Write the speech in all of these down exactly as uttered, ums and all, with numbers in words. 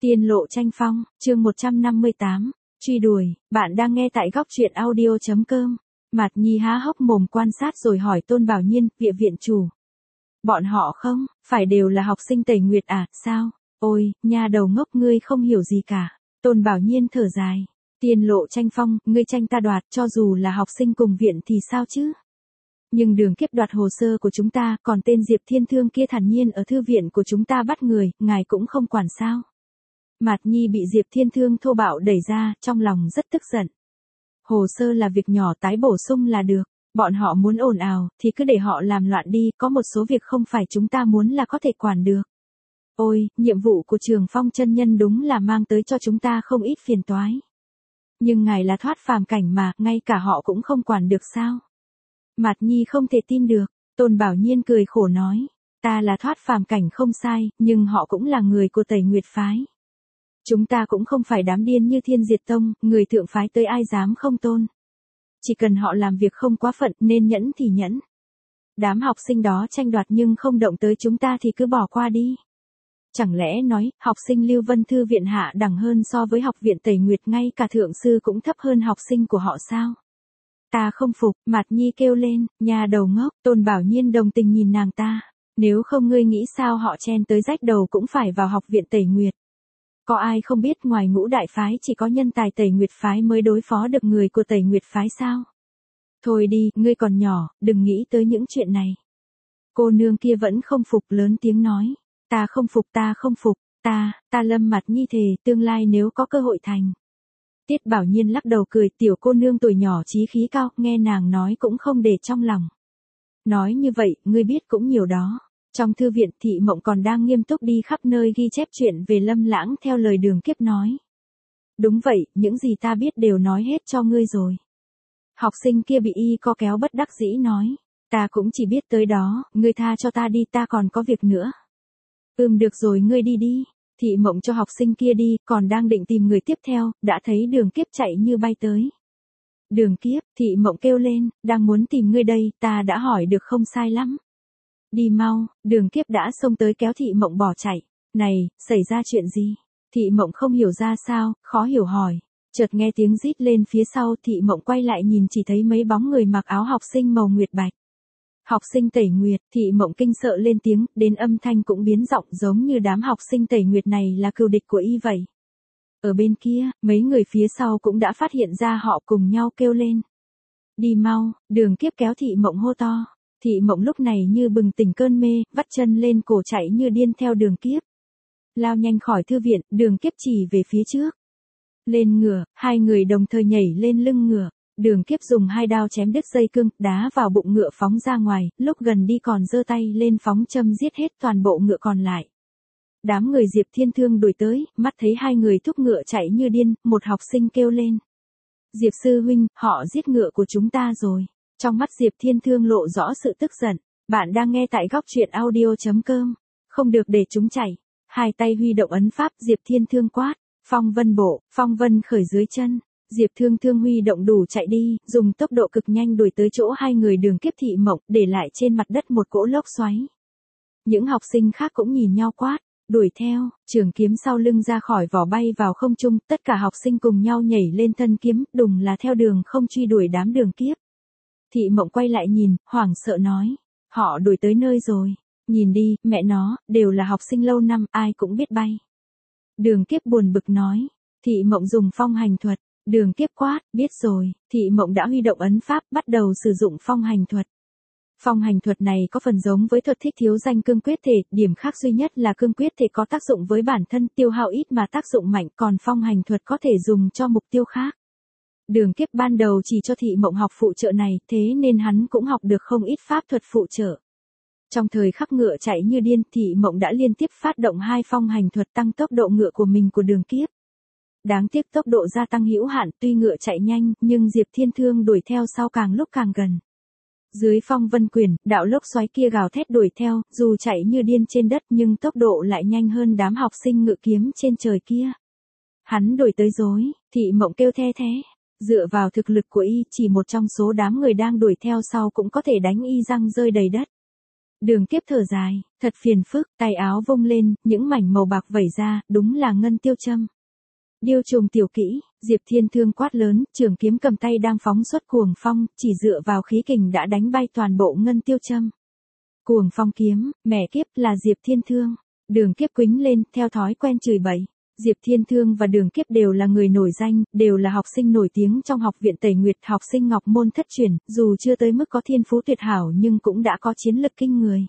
Tiên lộ tranh phong, chương một trăm năm mươi tám, truy đuổi, bạn đang nghe tại góc truyện audio chấm com. Mạt Nhi há hốc mồm quan sát rồi hỏi Tôn Bảo Nhiên, Địa viện chủ. Bọn họ không, phải đều là học sinh Tẩy Nguyệt à, sao? Ôi, nha đầu ngốc ngươi không hiểu gì cả. Tôn Bảo Nhiên thở dài. Tiên lộ tranh phong, ngươi tranh ta đoạt, cho dù là học sinh cùng viện thì sao chứ? Nhưng Đường Kiếp đoạt hồ sơ của chúng ta, còn tên Diệp Thiên Thương kia thản nhiên ở thư viện của chúng ta bắt người, ngài cũng không quản sao? Mạt Nhi bị Diệp Thiên Thương thô bạo đẩy ra, trong lòng rất tức giận. Hồ sơ là việc nhỏ, tái bổ sung là được. Bọn họ muốn ồn ào, thì cứ để họ làm loạn đi, có một số việc không phải chúng ta muốn là có thể quản được. Ôi, nhiệm vụ của Trường Phong chân nhân đúng là mang tới cho chúng ta không ít phiền toái. Nhưng ngài là thoát phàm cảnh mà, ngay cả họ cũng không quản được sao? Mạt Nhi không thể tin được. Tôn Bảo Nhiên cười khổ nói, ta là thoát phàm cảnh không sai, nhưng họ cũng là người của Tẩy Nguyệt phái. Chúng ta cũng không phải đám điên như Thiên Diệt Tông, người thượng phái tới ai dám không tôn. Chỉ cần họ làm việc không quá phận, nên nhẫn thì nhẫn. Đám học sinh đó tranh đoạt nhưng không động tới chúng ta thì cứ bỏ qua đi. Chẳng lẽ nói, học sinh Lưu Vân Thư viện hạ đẳng hơn so với học viện Tẩy Nguyệt, ngay cả thượng sư cũng thấp hơn học sinh của họ sao? Ta không phục, Mạt Nhi kêu lên, nhà đầu ngốc. Tôn Bảo Nhiên đồng tình nhìn nàng ta. Nếu không ngươi nghĩ sao họ chen tới rách đầu cũng phải vào học viện Tẩy Nguyệt. Có ai không biết ngoài Ngũ đại phái chỉ có nhân tài Tẩy Nguyệt phái mới đối phó được người của Tẩy Nguyệt phái sao? Thôi đi, ngươi còn nhỏ, đừng nghĩ tới những chuyện này. Cô nương kia vẫn không phục, lớn tiếng nói. Ta không phục, ta không phục, ta, ta Lâm Mạt Nhi thề, tương lai nếu có cơ hội thành. Tiết Bảo Nhiên lắc đầu cười, tiểu cô nương tuổi nhỏ chí khí cao, nghe nàng nói cũng không để trong lòng. Nói như vậy, ngươi biết cũng nhiều đó. Trong thư viện, Thị Mộng còn đang nghiêm túc đi khắp nơi ghi chép chuyện về Lâm Lãng theo lời Đường Kiếp nói. Đúng vậy, những gì ta biết đều nói hết cho ngươi rồi. Học sinh kia bị y co kéo bất đắc dĩ nói. Ta cũng chỉ biết tới đó, ngươi tha cho ta đi, ta còn có việc nữa. Ừm được rồi, ngươi đi đi. Thị Mộng cho học sinh kia đi, còn đang định tìm người tiếp theo, đã thấy Đường Kiếp chạy như bay tới. Đường Kiếp, Thị Mộng kêu lên, đang muốn tìm ngươi đây, ta đã hỏi được không sai lắm. Đi mau, Đường Kiếp đã xông tới kéo Thị Mộng bỏ chạy. Này, xảy ra chuyện gì? Thị Mộng không hiểu ra sao, khó hiểu hỏi. Chợt nghe tiếng rít lên phía sau, Thị Mộng quay lại nhìn chỉ thấy mấy bóng người mặc áo học sinh màu nguyệt bạch. Học sinh Tẩy Nguyệt, Thị Mộng kinh sợ lên tiếng, đến âm thanh cũng biến giọng giống như đám học sinh Tẩy Nguyệt này là cừu địch của y vậy. Ở bên kia, mấy người phía sau cũng đã phát hiện ra họ cùng nhau kêu lên. Đi mau, Đường Kiếp kéo Thị Mộng hô to. Thị Mộng lúc này như bừng tỉnh cơn mê, vắt chân lên cổ chạy như điên theo Đường Kiếp. Lao nhanh khỏi thư viện, Đường Kiếp chỉ về phía trước. Lên ngựa, hai người đồng thời nhảy lên lưng ngựa. Đường Kiếp dùng hai đao chém đứt dây cương, đá vào bụng ngựa phóng ra ngoài, lúc gần đi còn giơ tay lên phóng châm giết hết toàn bộ ngựa còn lại. Đám người Diệp Thiên Thương đuổi tới, mắt thấy hai người thúc ngựa chạy như điên, một học sinh kêu lên. Diệp sư huynh, họ giết ngựa của chúng ta rồi. Trong mắt Diệp Thiên Thương lộ rõ sự tức giận. Bạn đang nghe tại góc truyện audio chấm com. Không được để chúng chạy. Hai tay huy động ấn pháp, Diệp Thiên Thương quát. Phong vân bộ, phong vân khởi dưới chân. Diệp Thương Thương huy động đủ chạy đi, dùng tốc độ cực nhanh đuổi tới chỗ hai người Đường Kiếp Thị Mộng, để lại trên mặt đất một cỗ lốc xoáy. Những học sinh khác cũng nhìn nhau quát, đuổi theo, trường kiếm sau lưng ra khỏi vỏ bay vào không trung, tất cả học sinh cùng nhau nhảy lên thân kiếm, đùng là theo đường không truy đuổi đám Đường Kiếp. Thị Mộng quay lại nhìn, hoảng sợ nói, họ đuổi tới nơi rồi, nhìn đi, mẹ nó, đều là học sinh lâu năm, ai cũng biết bay. Đường Kiếp buồn bực nói, Thị Mộng dùng phong hành thuật. Đường Kiếp quát, biết rồi, Thị Mộng đã huy động ấn pháp, bắt đầu sử dụng phong hành thuật. Phong hành thuật này có phần giống với thuật thích thiếu danh cương quyết thể, điểm khác duy nhất là cương quyết thể có tác dụng với bản thân, tiêu hao ít mà tác dụng mạnh, còn phong hành thuật có thể dùng cho mục tiêu khác. Đường Kiếp ban đầu chỉ cho Thị Mộng học phụ trợ này, thế nên hắn cũng học được không ít pháp thuật phụ trợ. Trong thời khắc ngựa chạy như điên, Thị Mộng đã liên tiếp phát động hai phong hành thuật tăng tốc độ ngựa của mình của Đường Kiếp. Đáng tiếc tốc độ gia tăng hữu hạn, tuy ngựa chạy nhanh, nhưng Diệp Thiên Thương đuổi theo sau càng lúc càng gần. Dưới phong vân quyền, đạo lốc xoáy kia gào thét đuổi theo, dù chạy như điên trên đất nhưng tốc độ lại nhanh hơn đám học sinh ngự kiếm trên trời kia. Hắn đuổi tới rồi, Thị Mộng kêu the thế. Dựa vào thực lực của y, chỉ một trong số đám người đang đuổi theo sau cũng có thể đánh y răng rơi đầy đất. Đường Kiếp thở dài, thật phiền phức, tay áo vung lên, những mảnh màu bạc vẩy ra, đúng là ngân tiêu châm. Điêu trùng tiểu kỹ, Diệp Thiên Thương quát lớn, trường kiếm cầm tay đang phóng xuất cuồng phong, chỉ dựa vào khí kình đã đánh bay toàn bộ ngân tiêu châm. Cuồng phong kiếm, mẹ kiếp là Diệp Thiên Thương. Đường Kiếp quĩnh lên, theo thói quen chửi bậy. Diệp Thiên Thương và Đường Kiếp đều là người nổi danh, đều là học sinh nổi tiếng trong học viện Tẩy Nguyệt, học sinh ngọc môn thất truyền, dù chưa tới mức có thiên phú tuyệt hảo nhưng cũng đã có chiến lực kinh người.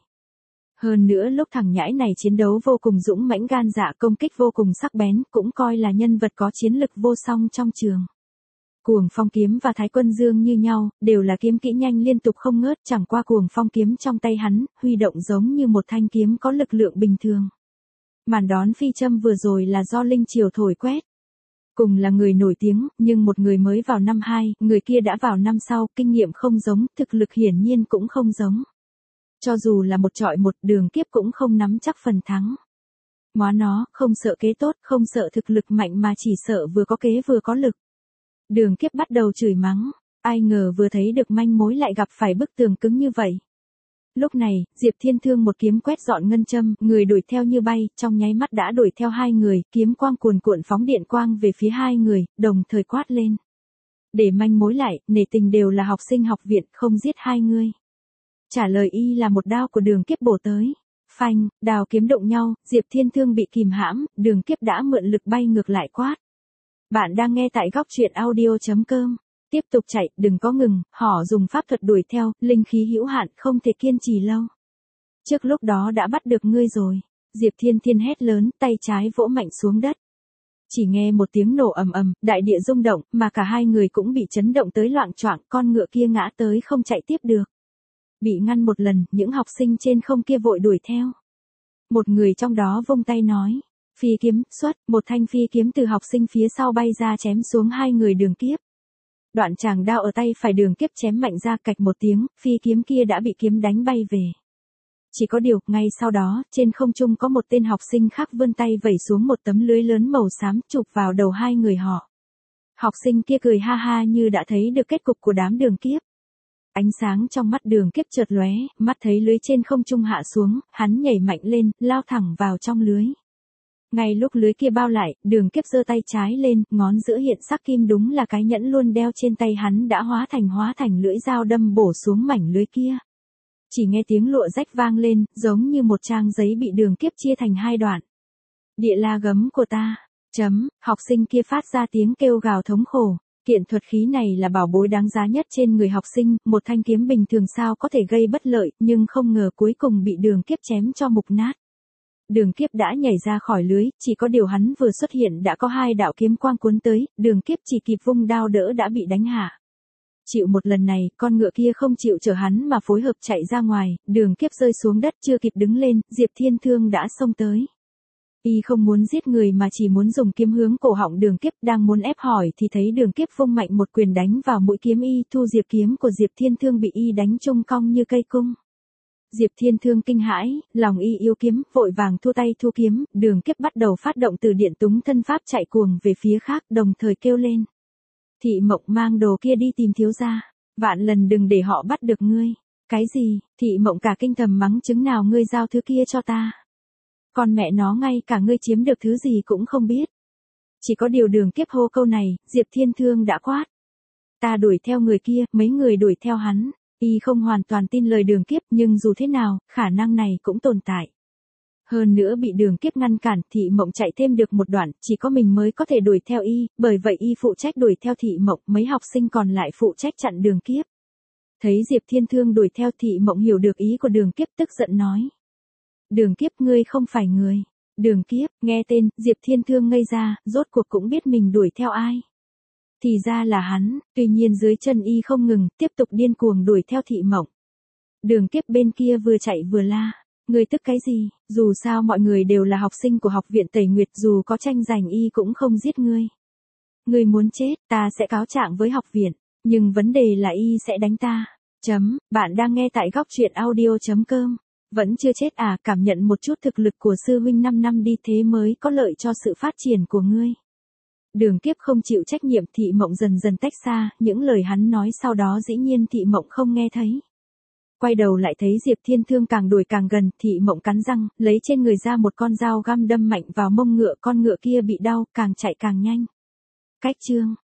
Hơn nữa lúc thằng nhãi này chiến đấu vô cùng dũng mãnh gan dạ, công kích vô cùng sắc bén, cũng coi là nhân vật có chiến lực vô song trong trường. Cuồng phong kiếm và Thái Quân Dương như nhau, đều là kiếm kỹ nhanh liên tục không ngớt, chẳng qua cuồng phong kiếm trong tay hắn, huy động giống như một thanh kiếm có lực lượng bình thường. Màn đón phi châm vừa rồi là do linh triều thổi quét. Cùng là người nổi tiếng, nhưng một người mới vào năm hai, người kia đã vào năm sau, kinh nghiệm không giống, thực lực hiển nhiên cũng không giống. Cho dù là một trọi một, Đường Kiếp cũng không nắm chắc phần thắng. Móa nó, không sợ kế tốt, không sợ thực lực mạnh mà chỉ sợ vừa có kế vừa có lực. Đường Kiếp bắt đầu chửi mắng, ai ngờ vừa thấy được manh mối lại gặp phải bức tường cứng như vậy. Lúc này, Diệp Thiên Thương một kiếm quét dọn ngân châm, người đuổi theo như bay, trong nháy mắt đã đuổi theo hai người, kiếm quang cuồn cuộn phóng điện quang về phía hai người, đồng thời quát lên. Để manh mối lại, nể tình đều là học sinh học viện, không giết hai người. Trả lời y là một đao của Đường Kiếp bổ tới. Phanh, đao kiếm đụng nhau, Diệp Thiên Thương bị kìm hãm, Đường Kiếp đã mượn lực bay ngược lại quát. Bạn đang nghe tại góc truyện audio chấm com. Tiếp tục chạy, đừng có ngừng, họ dùng pháp thuật đuổi theo, linh khí hữu hạn, không thể kiên trì lâu. Trước lúc đó đã bắt được ngươi rồi. Diệp Thiên Thiên hét lớn, tay trái vỗ mạnh xuống đất. Chỉ nghe một tiếng nổ ầm ầm, đại địa rung động, mà cả hai người cũng bị chấn động tới loạng choạng, con ngựa kia ngã tới không chạy tiếp được. Bị ngăn một lần, những học sinh trên không kia vội đuổi theo. Một người trong đó vung tay nói. Phi kiếm, xuất, một thanh phi kiếm từ học sinh phía sau bay ra chém xuống hai người Đường Kiếp. Đoạn chàng đao ở tay phải Đường Kiếp chém mạnh ra, cạch một tiếng, phi kiếm kia đã bị kiếm đánh bay về. Chỉ có điều, ngay sau đó, trên không trung có một tên học sinh khác vươn tay vẩy xuống một tấm lưới lớn màu xám chụp vào đầu hai người họ. Học sinh kia cười ha ha như đã thấy được kết cục của đám Đường Kiếp. Ánh sáng trong mắt Đường Kiếp chợt lóe, mắt thấy lưới trên không trung hạ xuống, hắn nhảy mạnh lên, lao thẳng vào trong lưới. Ngay lúc lưới kia bao lại, Đường Kiếp giơ tay trái lên, ngón giữa hiện sắc kim, đúng là cái nhẫn luôn đeo trên tay hắn đã hóa thành hóa thành lưỡi dao đâm bổ xuống mảnh lưới kia. Chỉ nghe tiếng lụa rách vang lên, giống như một trang giấy bị Đường Kiếp chia thành hai đoạn. Địa la gấm của ta, chấm, học sinh kia phát ra tiếng kêu gào thống khổ. Kiện thuật khí này là bảo bối đáng giá nhất trên người học sinh, một thanh kiếm bình thường sao có thể gây bất lợi, nhưng không ngờ cuối cùng bị Đường Kiếp chém cho mục nát. Đường Kiếp đã nhảy ra khỏi lưới, chỉ có điều hắn vừa xuất hiện đã có hai đạo kiếm quang cuốn tới, Đường Kiếp chỉ kịp vung đao đỡ đã bị đánh hạ. Chịu một lần này, con ngựa kia không chịu chở hắn mà phối hợp chạy ra ngoài, Đường Kiếp rơi xuống đất chưa kịp đứng lên, Diệp Thiên Thương đã xông tới. Y không muốn giết người mà chỉ muốn dùng kiếm hướng cổ họng Đường Kiếp, đang muốn ép hỏi thì thấy Đường Kiếp vung mạnh một quyền đánh vào mũi kiếm y, thu diệp kiếm của Diệp Thiên Thương bị y đánh trung cong như cây cung. Diệp Thiên Thương kinh hãi, lòng y yêu kiếm, vội vàng thua tay thu kiếm, Đường Kiếp bắt đầu phát động từ điện túng thân pháp chạy cuồng về phía khác, đồng thời kêu lên. Thị Mộng mang đồ kia đi tìm thiếu gia, vạn lần đừng để họ bắt được ngươi. Cái gì? Thị Mộng cả kinh thầm mắng, chứng nào ngươi giao thứ kia cho ta. Còn mẹ nó ngay cả ngươi chiếm được thứ gì cũng không biết. Chỉ có điều Đường Kiếp hô câu này, Diệp Thiên Thương đã quát. Ta đuổi theo người kia, mấy người đuổi theo hắn. Y không hoàn toàn tin lời Đường Kiếp, nhưng dù thế nào, khả năng này cũng tồn tại. Hơn nữa bị Đường Kiếp ngăn cản, Thị Mộng chạy thêm được một đoạn, chỉ có mình mới có thể đuổi theo y, bởi vậy y phụ trách đuổi theo Thị Mộng, mấy học sinh còn lại phụ trách chặn Đường Kiếp. Thấy Diệp Thiên Thương đuổi theo, Thị Mộng hiểu được ý của Đường Kiếp, tức giận nói. Đường Kiếp, ngươi không phải người. Đường Kiếp, nghe tên, Diệp Thiên Thương ngây ra, rốt cuộc cũng biết mình đuổi theo ai. Thì ra là hắn, tuy nhiên dưới chân y không ngừng, tiếp tục điên cuồng đuổi theo Thị Mộng. Đường Kiếp bên kia vừa chạy vừa la. Ngươi tức cái gì, dù sao mọi người đều là học sinh của học viện Tẩy Nguyệt, dù có tranh giành y cũng không giết ngươi. Ngươi muốn chết, ta sẽ cáo trạng với học viện, nhưng vấn đề là y sẽ đánh ta. Chấm, bạn đang nghe tại góc truyện audio chấm com. Vẫn chưa chết à, cảm nhận một chút thực lực của sư huynh năm năm đi, thế mới có lợi cho sự phát triển của ngươi. Đường Kiếp không chịu trách nhiệm, Thị Mộng dần dần tách xa, những lời hắn nói sau đó dĩ nhiên Thị Mộng không nghe thấy. quay đầu lại thấy Diệp Thiên Thương càng đuổi càng gần, Thị Mộng cắn răng, lấy trên người ra một con dao găm đâm mạnh vào mông ngựa, con ngựa kia bị đau, càng chạy càng nhanh. Cách chương